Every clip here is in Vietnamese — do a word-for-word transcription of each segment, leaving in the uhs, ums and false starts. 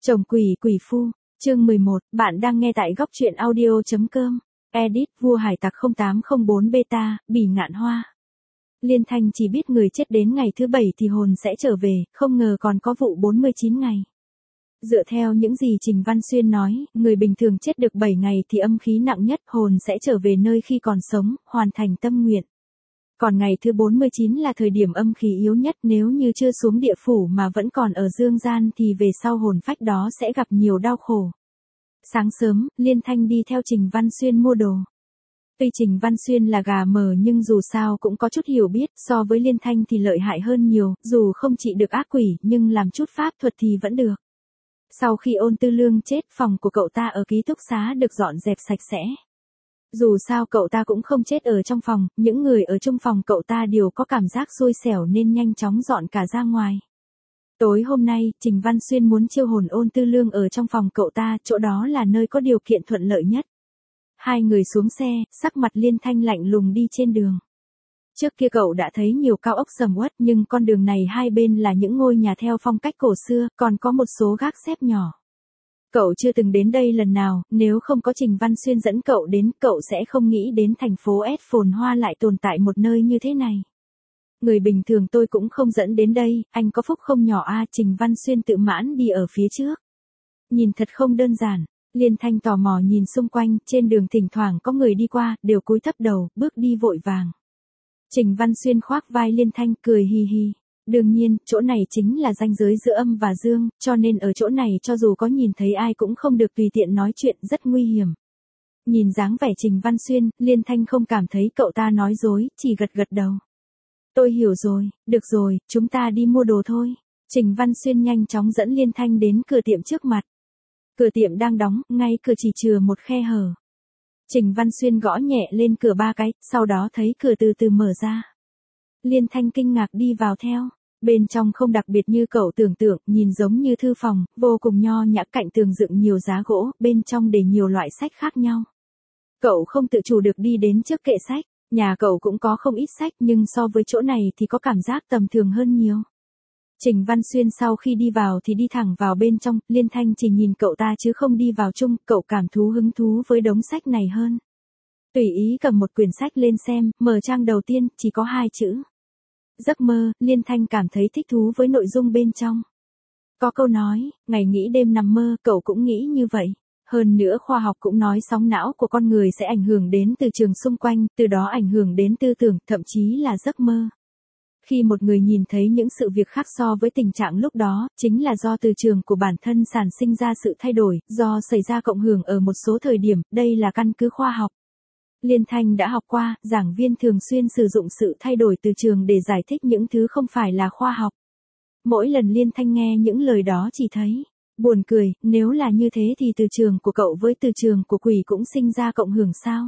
Chồng quỷ quỷ phu, chương mười một, bạn đang nghe tại góc truyện audio.com, edit vua hải tặc không tám không bốn beta, bỉ ngạn hoa. Liên Thanh chỉ biết người chết đến ngày thứ bảy thì hồn sẽ trở về, không ngờ còn có vụ bốn mươi chín ngày. Dựa theo những gì Trình Văn Xuyên nói, người bình thường chết được bảy ngày thì âm khí nặng nhất, hồn sẽ trở về nơi khi còn sống, hoàn thành tâm nguyện. Còn ngày thứ bốn mươi chín là thời điểm âm khí yếu nhất, nếu như chưa xuống địa phủ mà vẫn còn ở dương gian thì về sau hồn phách đó sẽ gặp nhiều đau khổ. Sáng sớm, Liên Thanh đi theo Trình Văn Xuyên mua đồ. Tuy Trình Văn Xuyên là gà mờ nhưng dù sao cũng có chút hiểu biết, so với Liên Thanh thì lợi hại hơn nhiều, dù không trị được ác quỷ nhưng làm chút pháp thuật thì vẫn được. Sau khi Ôn Tư Lương chết, phòng của cậu ta ở ký túc xá được dọn dẹp sạch sẽ. Dù sao cậu ta cũng không chết ở trong phòng, những người ở chung phòng cậu ta đều có cảm giác xui xẻo nên nhanh chóng dọn cả ra ngoài. Tối hôm nay, Trình Văn Xuyên muốn chiêu hồn Ôn Tư Lương ở trong phòng cậu ta, chỗ đó là nơi có điều kiện thuận lợi nhất. Hai người xuống xe, sắc mặt Liên Thanh lạnh lùng đi trên đường. Trước kia cậu đã thấy nhiều cao ốc sầm uất nhưng con đường này hai bên là những ngôi nhà theo phong cách cổ xưa, còn có một số gác xếp nhỏ. Cậu chưa từng đến đây lần nào, nếu không có Trình Văn Xuyên dẫn cậu đến, cậu sẽ không nghĩ đến thành phố S phồn hoa lại tồn tại một nơi như thế này. Người bình thường tôi cũng không dẫn đến đây, anh có phúc không nhỏ a, Trình Văn Xuyên tự mãn đi ở phía trước. Nhìn thật không đơn giản, Liên Thanh tò mò nhìn xung quanh, trên đường thỉnh thoảng có người đi qua, đều cúi thấp đầu, bước đi vội vàng. Trình Văn Xuyên khoác vai Liên Thanh cười hi hi. Đương nhiên, chỗ này chính là ranh giới giữa âm và dương, cho nên ở chỗ này cho dù có nhìn thấy ai cũng không được tùy tiện nói chuyện, rất nguy hiểm. Nhìn dáng vẻ Trình Văn Xuyên, Liên Thanh không cảm thấy cậu ta nói dối, chỉ gật gật đầu. Tôi hiểu rồi, được rồi, chúng ta đi mua đồ thôi. Trình Văn Xuyên nhanh chóng dẫn Liên Thanh đến cửa tiệm trước mặt. Cửa tiệm đang đóng, ngay cửa chỉ chừa một khe hở. Trình Văn Xuyên gõ nhẹ lên cửa ba cái, sau đó thấy cửa từ từ mở ra. Liên Thanh kinh ngạc đi vào theo. Bên trong không đặc biệt như cậu tưởng tượng, nhìn giống như thư phòng, vô cùng nho nhã, cạnh tường dựng nhiều giá gỗ, bên trong để nhiều loại sách khác nhau. Cậu không tự chủ được đi đến trước kệ sách, nhà cậu cũng có không ít sách nhưng so với chỗ này thì có cảm giác tầm thường hơn nhiều. Trình Văn Xuyên sau khi đi vào thì đi thẳng vào bên trong, Liên Thanh chỉ nhìn cậu ta chứ không đi vào chung, cậu cảm thú hứng thú với đống sách này hơn. Tùy ý cầm một quyển sách lên xem, mở trang đầu tiên, chỉ có hai chữ. Giấc mơ, Liên Thanh cảm thấy thích thú với nội dung bên trong. Có câu nói, ngày nghĩ đêm nằm mơ, cậu cũng nghĩ như vậy. Hơn nữa khoa học cũng nói sóng não của con người sẽ ảnh hưởng đến từ trường xung quanh, từ đó ảnh hưởng đến tư tưởng, thậm chí là giấc mơ. Khi một người nhìn thấy những sự việc khác so với tình trạng lúc đó, chính là do từ trường của bản thân sản sinh ra sự thay đổi, do xảy ra cộng hưởng ở một số thời điểm, đây là căn cứ khoa học. Liên Thanh đã học qua, giảng viên thường xuyên sử dụng sự thay đổi từ trường để giải thích những thứ không phải là khoa học. Mỗi lần Liên Thanh nghe những lời đó chỉ thấy buồn cười, nếu là như thế thì từ trường của cậu với từ trường của quỷ cũng sinh ra cộng hưởng sao?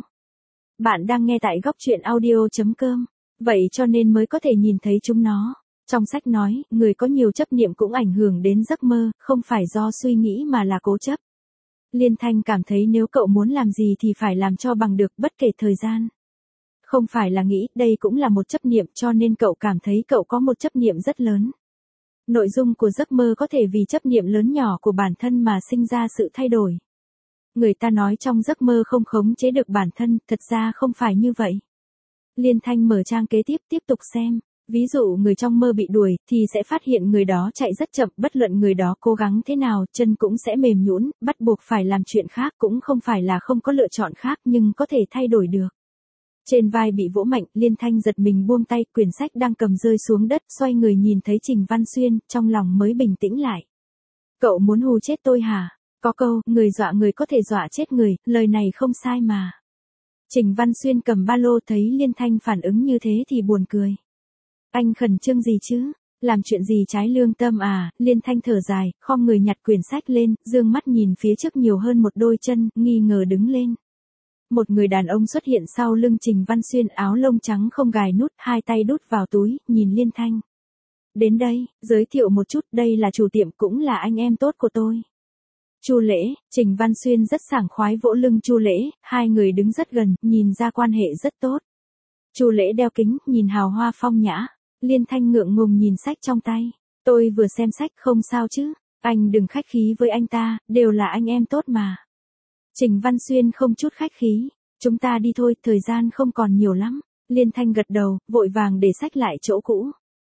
Bạn đang nghe tại góc truyện audio.com, vậy cho nên mới có thể nhìn thấy chúng nó. Trong sách nói, người có nhiều chấp niệm cũng ảnh hưởng đến giấc mơ, không phải do suy nghĩ mà là cố chấp. Liên Thanh cảm thấy nếu cậu muốn làm gì thì phải làm cho bằng được bất kể thời gian. Không phải là nghĩ, đây cũng là một chấp niệm cho nên cậu cảm thấy cậu có một chấp niệm rất lớn. Nội dung của giấc mơ có thể vì chấp niệm lớn nhỏ của bản thân mà sinh ra sự thay đổi. Người ta nói trong giấc mơ không khống chế được bản thân, thật ra không phải như vậy. Liên Thanh mở trang kế tiếp tiếp tục xem. Ví dụ người trong mơ bị đuổi, thì sẽ phát hiện người đó chạy rất chậm, bất luận người đó cố gắng thế nào, chân cũng sẽ mềm nhũn, bắt buộc phải làm chuyện khác, cũng không phải là không có lựa chọn khác nhưng có thể thay đổi được. Trên vai bị vỗ mạnh, Liên Thanh giật mình buông tay, quyển sách đang cầm rơi xuống đất, xoay người nhìn thấy Trình Văn Xuyên, trong lòng mới bình tĩnh lại. Cậu muốn hù chết tôi hả? Có câu, người dọa người có thể dọa chết người, lời này không sai mà. Trình Văn Xuyên cầm ba lô thấy Liên Thanh phản ứng như thế thì buồn cười. Anh khẩn trương gì chứ? Làm chuyện gì trái lương tâm à? Liên Thanh thở dài, khom người nhặt quyển sách lên, dương mắt nhìn phía trước nhiều hơn một đôi chân, nghi ngờ đứng lên. Một người đàn ông xuất hiện sau lưng Trình Văn Xuyên, áo lông trắng không gài nút, hai tay đút vào túi, nhìn Liên Thanh. Đến đây, giới thiệu một chút, đây là chủ tiệm cũng là anh em tốt của tôi. Chu Lễ, Trình Văn Xuyên rất sảng khoái vỗ lưng Chu Lễ, hai người đứng rất gần, nhìn ra quan hệ rất tốt. Chu Lễ đeo kính, nhìn hào hoa phong nhã. Liên Thanh ngượng ngùng nhìn sách trong tay. Tôi vừa xem sách không sao chứ? Anh đừng khách khí với anh ta, đều là anh em tốt mà. Trình Văn Xuyên không chút khách khí. Chúng ta đi thôi, thời gian không còn nhiều lắm. Liên Thanh gật đầu, vội vàng để xách lại chỗ cũ.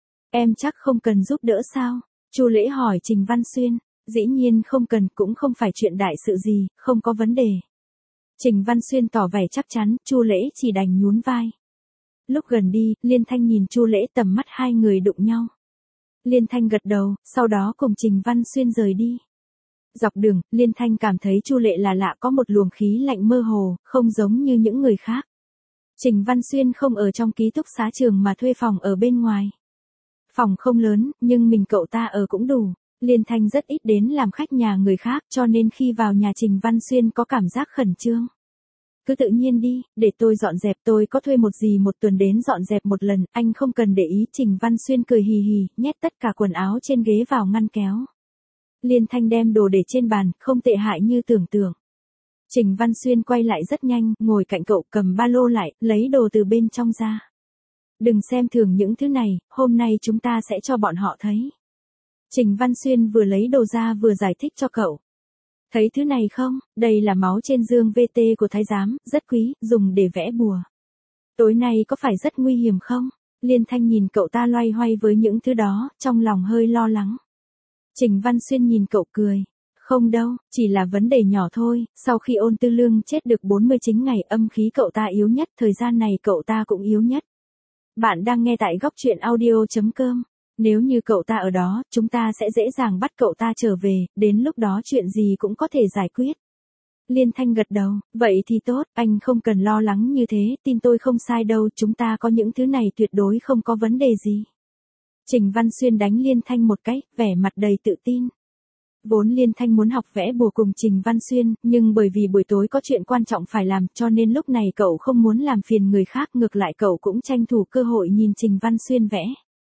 Em chắc không cần giúp đỡ sao? Chu Lễ hỏi Trình Văn Xuyên. Dĩ nhiên không cần, cũng không phải chuyện đại sự gì, không có vấn đề. Trình Văn Xuyên tỏ vẻ chắc chắn, Chu Lễ chỉ đành nhún vai. Lúc gần đi, Liên Thanh nhìn Chu Lễ, tầm mắt hai người đụng nhau. Liên Thanh gật đầu, sau đó cùng Trình Văn Xuyên rời đi. Dọc đường, Liên Thanh cảm thấy Chu Lễ là lạ, có một luồng khí lạnh mơ hồ, không giống như những người khác. Trình Văn Xuyên không ở trong ký túc xá trường mà thuê phòng ở bên ngoài. Phòng không lớn, nhưng mình cậu ta ở cũng đủ. Liên Thanh rất ít đến làm khách nhà người khác, cho nên khi vào nhà Trình Văn Xuyên có cảm giác khẩn trương. Cứ tự nhiên đi, để tôi dọn dẹp, tôi có thuê một dì một tuần đến dọn dẹp một lần, anh không cần để ý. Trình Văn Xuyên cười hì hì, nhét tất cả quần áo trên ghế vào ngăn kéo. Liên Thanh đem đồ để trên bàn, không tệ hại như tưởng tượng. Trình Văn Xuyên quay lại rất nhanh, ngồi cạnh cậu, cầm ba lô lại, lấy đồ từ bên trong ra. Đừng xem thường những thứ này, hôm nay chúng ta sẽ cho bọn họ thấy. Trình Văn Xuyên vừa lấy đồ ra vừa giải thích cho cậu. Thấy thứ này không, đây là máu trên dương vê tê của thái giám, rất quý, dùng để vẽ bùa. Tối nay có phải rất nguy hiểm không? Liên Thanh nhìn cậu ta loay hoay với những thứ đó, trong lòng hơi lo lắng. Trình Văn Xuyên nhìn cậu cười. Không đâu, chỉ là vấn đề nhỏ thôi, sau khi Ôn Tư Lương chết được bốn mươi chín ngày, âm khí cậu ta yếu nhất, thời gian này cậu ta cũng yếu nhất. Bạn đang nghe tại góc truyện audio chấm com. Nếu như cậu ta ở đó, chúng ta sẽ dễ dàng bắt cậu ta trở về, đến lúc đó chuyện gì cũng có thể giải quyết. Liên Thanh gật đầu, vậy thì tốt, anh không cần lo lắng như thế, tin tôi không sai đâu, chúng ta có những thứ này tuyệt đối không có vấn đề gì. Trình Văn Xuyên đánh Liên Thanh một cái, vẻ mặt đầy tự tin. Vốn Liên Thanh muốn học vẽ bùa cùng Trình Văn Xuyên, nhưng bởi vì buổi tối có chuyện quan trọng phải làm, cho nên lúc này cậu không muốn làm phiền người khác, ngược lại cậu cũng tranh thủ cơ hội nhìn Trình Văn Xuyên vẽ.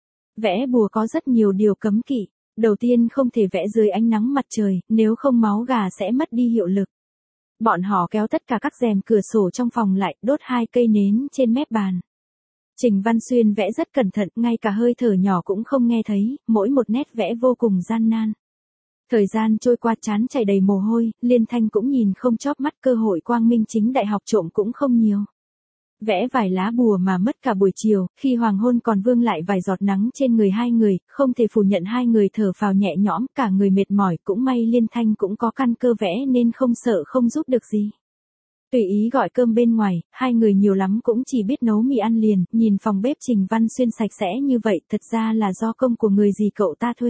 Vẽ bùa có rất nhiều điều cấm kỵ. Đầu tiên không thể vẽ dưới ánh nắng mặt trời, nếu không máu gà sẽ mất đi hiệu lực. Bọn họ kéo tất cả các rèm cửa sổ trong phòng lại, đốt hai cây nến trên mép bàn. Trình Văn Xuyên vẽ rất cẩn thận, ngay cả hơi thở nhỏ cũng không nghe thấy, mỗi một nét vẽ vô cùng gian nan. Thời gian trôi qua, trán chảy đầy mồ hôi, Liên Thanh cũng nhìn không chóp mắt, cơ hội quang minh chính đại học trộm cũng không nhiều. Vẽ vài lá bùa mà mất cả buổi chiều, khi hoàng hôn còn vương lại vài giọt nắng trên người hai người, không thể phủ nhận hai người thở phào nhẹ nhõm, cả người mệt mỏi, cũng may Liên Thanh cũng có căn cơ vẽ nên không sợ không giúp được gì. Tùy ý gọi cơm bên ngoài, hai người nhiều lắm cũng chỉ biết nấu mì ăn liền, nhìn phòng bếp Trình Văn Xuyên sạch sẽ như vậy, thật ra là do công của người gì cậu ta thuê.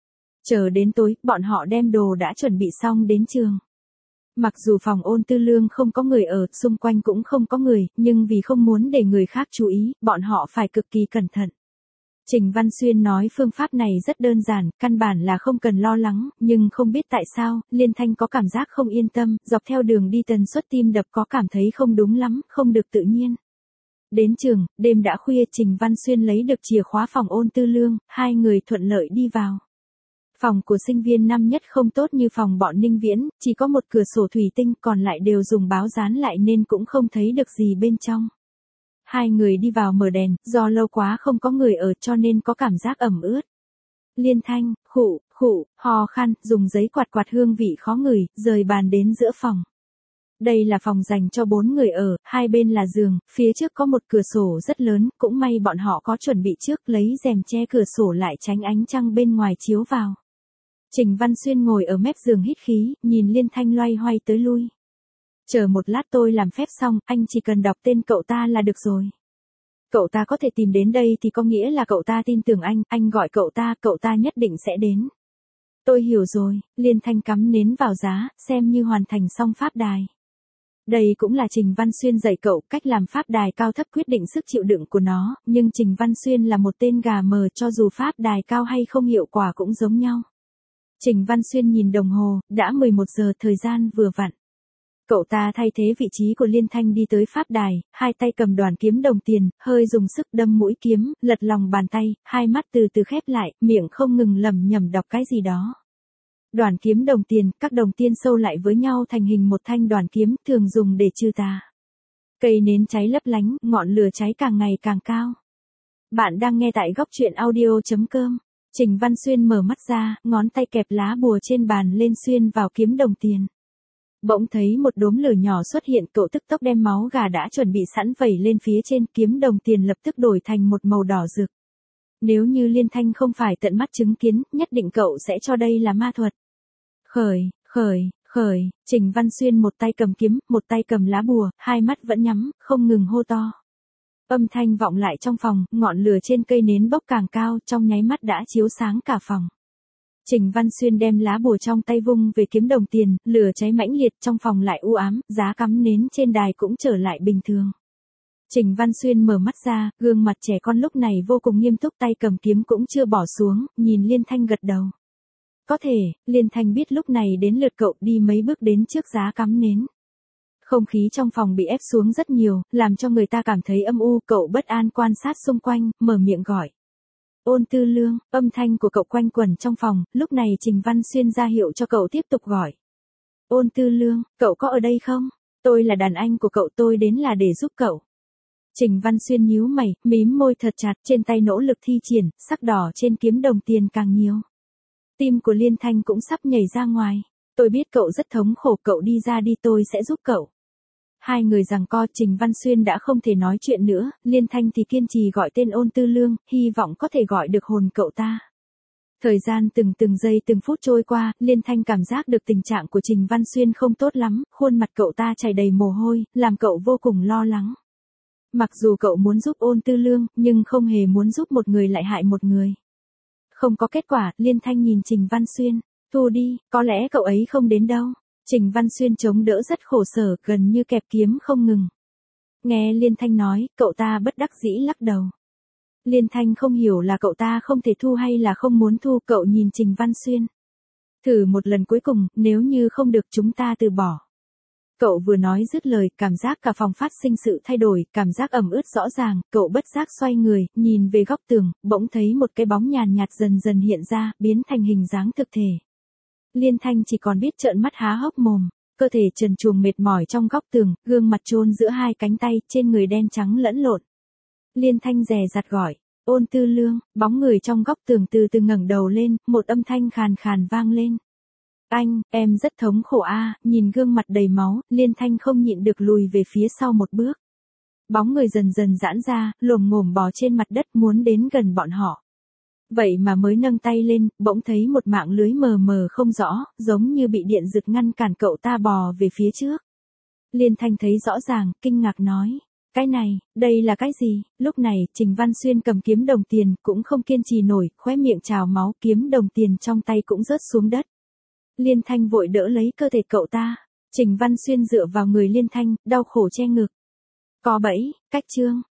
Chờ đến tối, bọn họ đem đồ đã chuẩn bị xong đến trường. Mặc dù phòng Ôn Tư Lương không có người ở, xung quanh cũng không có người, nhưng vì không muốn để người khác chú ý, bọn họ phải cực kỳ cẩn thận. Trình Văn Xuyên nói phương pháp này rất đơn giản, căn bản là không cần lo lắng, nhưng không biết tại sao, Liên Thanh có cảm giác không yên tâm, dọc theo đường đi tần suất tim đập có cảm thấy không đúng lắm, không được tự nhiên. Đến trường, đêm đã khuya, Trình Văn Xuyên lấy được chìa khóa phòng Ôn Tư Lương, hai người thuận lợi đi vào. Phòng của sinh viên năm nhất không tốt như phòng bọn Ninh Viễn, chỉ có một cửa sổ thủy tinh, còn lại đều dùng báo dán lại nên cũng không thấy được gì bên trong. Hai người đi vào mở đèn, do lâu quá không có người ở cho nên có cảm giác ẩm ướt. Liên Thanh, khụ, khụ, ho khan, dùng giấy quạt quạt hương vị khó ngửi, rời bàn đến giữa phòng. Đây là phòng dành cho bốn người ở, hai bên là giường, phía trước có một cửa sổ rất lớn, cũng may bọn họ có chuẩn bị trước, lấy rèm che cửa sổ lại tránh ánh trăng bên ngoài chiếu vào. Trình Văn Xuyên ngồi ở mép giường hít khí, nhìn Liên Thanh loay hoay tới lui. Chờ một lát tôi làm phép xong, anh chỉ cần đọc tên cậu ta là được rồi. Cậu ta có thể tìm đến đây thì có nghĩa là cậu ta tin tưởng anh, anh gọi cậu ta, cậu ta nhất định sẽ đến. Tôi hiểu rồi, Liên Thanh cắm nến vào giá, xem như hoàn thành xong pháp đài. Đây cũng là Trình Văn Xuyên dạy cậu cách làm pháp đài cao thấp quyết định sức chịu đựng của nó, nhưng Trình Văn Xuyên là một tên gà mờ, cho dù pháp đài cao hay không hiệu quả cũng giống nhau. Trình Văn Xuyên nhìn đồng hồ, đã mười một giờ, thời gian vừa vặn. Cậu ta thay thế vị trí của Liên Thanh đi tới pháp đài, hai tay cầm đoàn kiếm đồng tiền, hơi dùng sức đâm mũi kiếm, lật lòng bàn tay, hai mắt từ từ khép lại, miệng không ngừng lẩm nhẩm đọc cái gì đó. Đoàn kiếm đồng tiền, các đồng tiền sâu lại với nhau thành hình một thanh đoàn kiếm, thường dùng để trừ tà. Cây nến cháy lấp lánh, ngọn lửa cháy càng ngày càng cao. Bạn đang nghe tại góc truyện audio chấm com. Trình Văn Xuyên mở mắt ra, ngón tay kẹp lá bùa trên bàn lên xuyên vào kiếm đồng tiền. Bỗng thấy một đốm lửa nhỏ xuất hiện, cậu tức tốc đem máu gà đã chuẩn bị sẵn vẩy lên phía trên, kiếm đồng tiền lập tức đổi thành một màu đỏ rực. Nếu như Liên Thanh không phải tận mắt chứng kiến, nhất định cậu sẽ cho đây là ma thuật. Khởi, khởi, khởi, Trình Văn Xuyên một tay cầm kiếm, một tay cầm lá bùa, hai mắt vẫn nhắm, không ngừng hô to. Âm thanh vọng lại trong phòng, ngọn lửa trên cây nến bốc càng cao, trong nháy mắt đã chiếu sáng cả phòng. Trình Văn Xuyên đem lá bùa trong tay vung về kiếm đồng tiền, lửa cháy mãnh liệt, trong phòng lại u ám, giá cắm nến trên đài cũng trở lại bình thường. Trình Văn Xuyên mở mắt ra, gương mặt trẻ con lúc này vô cùng nghiêm túc, tay cầm kiếm cũng chưa bỏ xuống, nhìn Liên Thanh gật đầu. Có thể, Liên Thanh biết lúc này đến lượt cậu, đi mấy bước đến trước giá cắm nến. Không khí trong phòng bị ép xuống rất nhiều, làm cho người ta cảm thấy âm u, cậu bất an quan sát xung quanh, mở miệng gọi. Ôn Tư Lương, âm thanh của cậu quanh quẩn trong phòng, lúc này Trình Văn Xuyên ra hiệu cho cậu tiếp tục gọi. Ôn Tư Lương, cậu có ở đây không? Tôi là đàn anh của cậu, tôi đến là để giúp cậu. Trình Văn Xuyên nhíu mày, mím môi thật chặt, trên tay nỗ lực thi triển, sắc đỏ trên kiếm đồng tiền càng nhiều. Tim của Liên Thanh cũng sắp nhảy ra ngoài. Tôi biết cậu rất thống khổ, cậu đi ra đi, tôi sẽ giúp cậu. Hai người giằng co, Trình Văn Xuyên đã không thể nói chuyện nữa, Liên Thanh thì kiên trì gọi tên Ôn Tư Lương, hy vọng có thể gọi được hồn cậu ta. Thời gian từng từng giây từng phút trôi qua, Liên Thanh cảm giác được tình trạng của Trình Văn Xuyên không tốt lắm, khuôn mặt cậu ta chảy đầy mồ hôi, làm cậu vô cùng lo lắng. Mặc dù cậu muốn giúp Ôn Tư Lương, nhưng không hề muốn giúp một người lại hại một người. Không có kết quả, Liên Thanh nhìn Trình Văn Xuyên, thu đi, có lẽ cậu ấy không đến đâu. Trình Văn Xuyên chống đỡ rất khổ sở, gần như kẹp kiếm không ngừng. Nghe Liên Thanh nói, cậu ta bất đắc dĩ lắc đầu. Liên Thanh không hiểu là cậu ta không thể thu hay là không muốn thu, cậu nhìn Trình Văn Xuyên. Thử một lần cuối cùng, nếu như không được chúng ta từ bỏ. Cậu vừa nói dứt lời, cảm giác cả phòng phát sinh sự thay đổi, cảm giác ẩm ướt rõ ràng, cậu bất giác xoay người, nhìn về góc tường, bỗng thấy một cái bóng nhàn nhạt dần dần hiện ra, biến thành hình dáng thực thể. Liên Thanh chỉ còn biết trợn mắt há hốc mồm, cơ thể trần truồng mệt mỏi trong góc tường, gương mặt chôn giữa hai cánh tay, trên người đen trắng lẫn lộn. Liên Thanh dè dặt gọi, Ôn Tư Lương, bóng người trong góc tường từ từ ngẩng đầu lên, một âm thanh khàn khàn vang lên. Anh, em rất thống khổ a. Nhìn gương mặt đầy máu, Liên Thanh không nhịn được lùi về phía sau một bước. Bóng người dần dần giãn ra, lồm ngồm bò trên mặt đất muốn đến gần bọn họ. Vậy mà mới nâng tay lên, bỗng thấy một mạng lưới mờ mờ không rõ, giống như bị điện giật ngăn cản cậu ta bò về phía trước. Liên Thanh thấy rõ ràng, kinh ngạc nói. Cái này, đây là cái gì? Lúc này, Trình Văn Xuyên cầm kiếm đồng tiền, cũng không kiên trì nổi, khóe miệng trào máu, kiếm đồng tiền trong tay cũng rớt xuống đất. Liên Thanh vội đỡ lấy cơ thể cậu ta. Trình Văn Xuyên dựa vào người Liên Thanh, đau khổ che ngực. Có bẫy, cách chương.